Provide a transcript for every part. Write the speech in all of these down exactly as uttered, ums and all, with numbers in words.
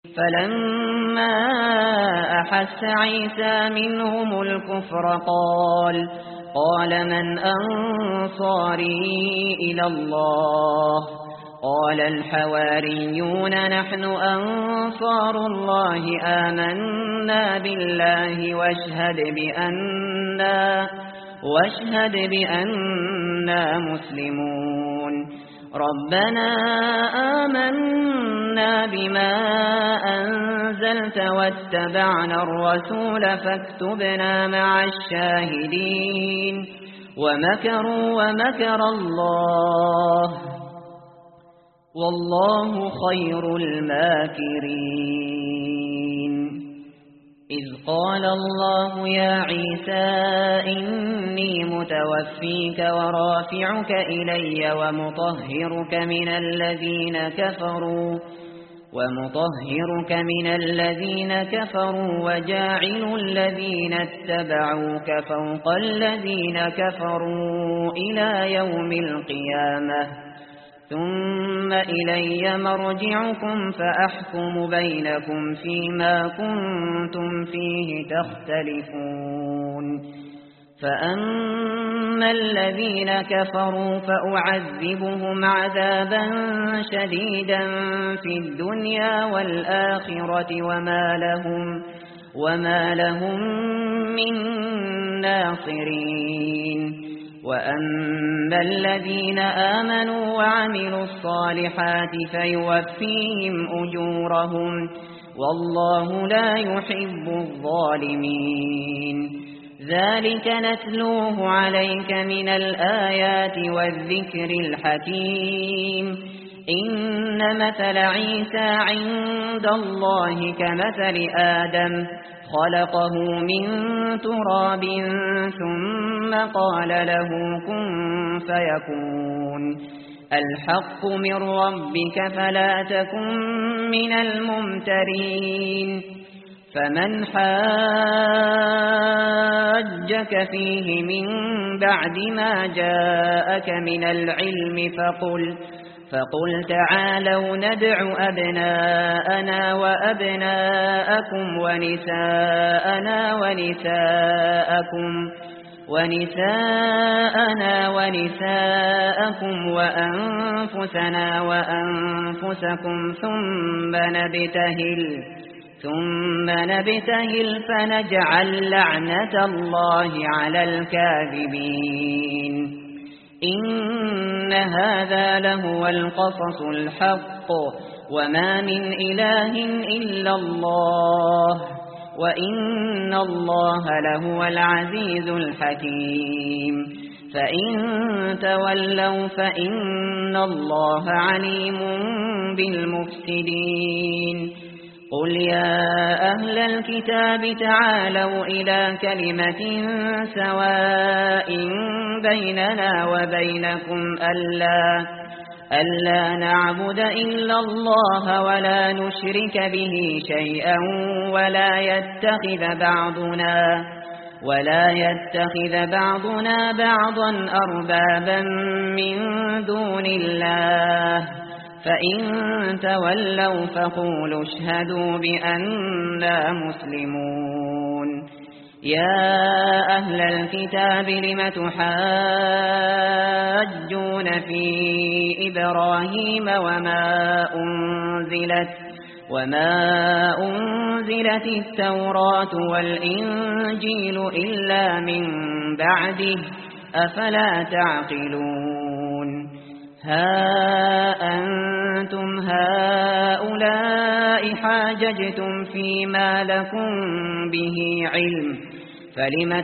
فلما أحس عيسى منهم الكفر قال قال من أنصاري إلى الله قال الحواريون نحن أنصار الله آمنا بالله واشهد بأننا واشهد بأننا مسلمون ربنا آمنا بما أنزلت واتبعنا الرسول فاكتبنا مع الشاهدين ومكروا ومكر الله والله خير الماكرين إذ قال الله يا عيسى إني متوفيك ورافعك إلي ومطهرك من الذين كفروا ومطهرك من الذين كفروا وجاعل الذين اتبعوك فوق الذين كفروا إلى يوم القيامة ثم إلي مرجعكم فأحكم بينكم فيما كنتم فيه تختلفون فأما الذين كفروا فأعذبهم عذابا شديدا في الدنيا والآخرة وما لهم, وما لهم من ناصرين وأما الذين آمنوا وعملوا الصالحات فيوفيهم أجورهم والله لا يحب الظالمين ذلك نتلوه عليك من الآيات والذكر الحكيم إن مثل عيسى عند الله كمثل آدم خلقه من تراب ثم قال له كن فيكون الحق من ربك فلا تكن من الممترين فمن حاجك فيه من بعد ما جاءك من العلم فقل فقل تعالوا ندع أبناءنا وأبناءكم ونساءنا ونساءكم ونساءنا ونساءكم وأنفسنا وأنفسكم ثم نبتهل ثم نبتهل فنجعل لعنة الله على الكاذبين إن هذا لهو القصص الحق وما من إله إلا الله وإن الله لهو العزيز الحكيم فإن تولوا فإن الله عليم بالمفسدين قل يا أهل الكتاب تعالوا إلى كلمة سواء بيننا وبينكم ألا, ألا نعبد إلا الله ولا نشرك به شيئا ولا يتخذ بعضنا ولا يتخذ بعضنا بعضا أربابا من دون الله فإن تولوا فقولوا اشهدوا بأننا مسلمون يا أهل الكتاب لم تحاجون في إبراهيم وما أنزلت وما أنزلت التوراة والإنجيل إلا من بعده أفلا تعقلون ها أنتم هؤلاء حاججتم فيما لكم به علم فلم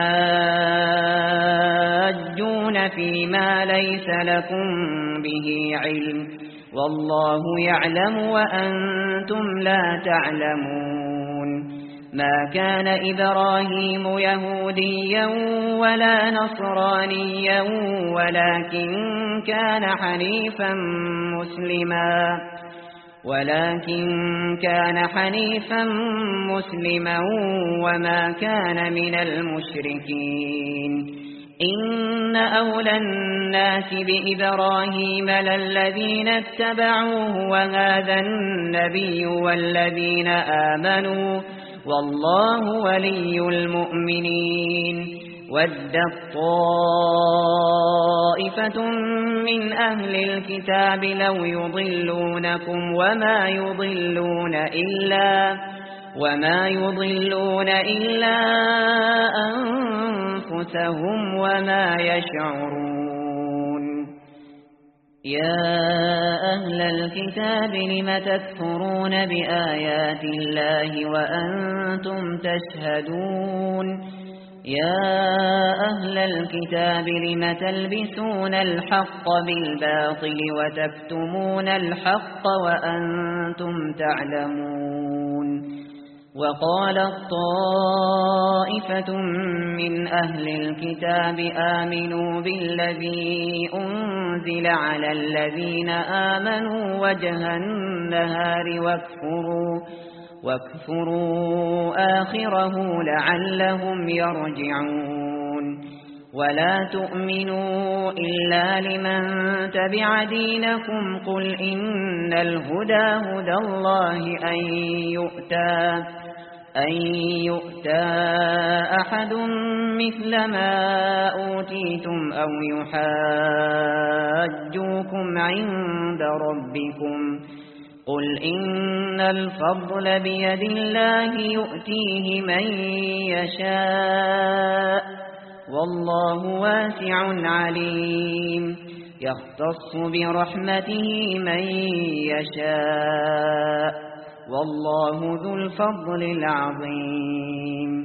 تحاجون فيما ليس لكم به علم والله يعلم وأنتم لا تعلمون ما كان إبراهيم يهوديا ولا نصرانيا ولكن كان حنيفا مسلما ولكن كان حنيفا مسلما وما كان من المشركين إن أولى الناس بإبراهيم للذين اتبعوه وهذا النبي والذين آمنوا والله ولي المؤمنين ودت طائفة من أهل الكتاب لو يضلونكم وما يضلون إلا وما يضلون إلا أنفسهم وما يشعرون يا أهل الكتاب لم تكفرون بآيات الله وأنتم تشهدون يا أهل الكتاب لم تلبسون الحق بالباطل وتكتمون الحق وأنتم تعلمون وقالت طائفة من أهل الكتاب آمنوا بالذي أنزل على الذين آمنوا وجه النهار واكفروا واكفروا آخره لعلهم يرجعون ولا تؤمنوا إلا لمن تبع دينكم قل إن الهدى هدى الله أن يؤتى أن يؤتى أحد مثل ما أوتيتم أو يحاجوكم عند ربكم قل إن الفضل بيد الله يؤتيه من يشاء والله واسع عليم يختص برحمته من يشاء والله ذو الفضل العظيم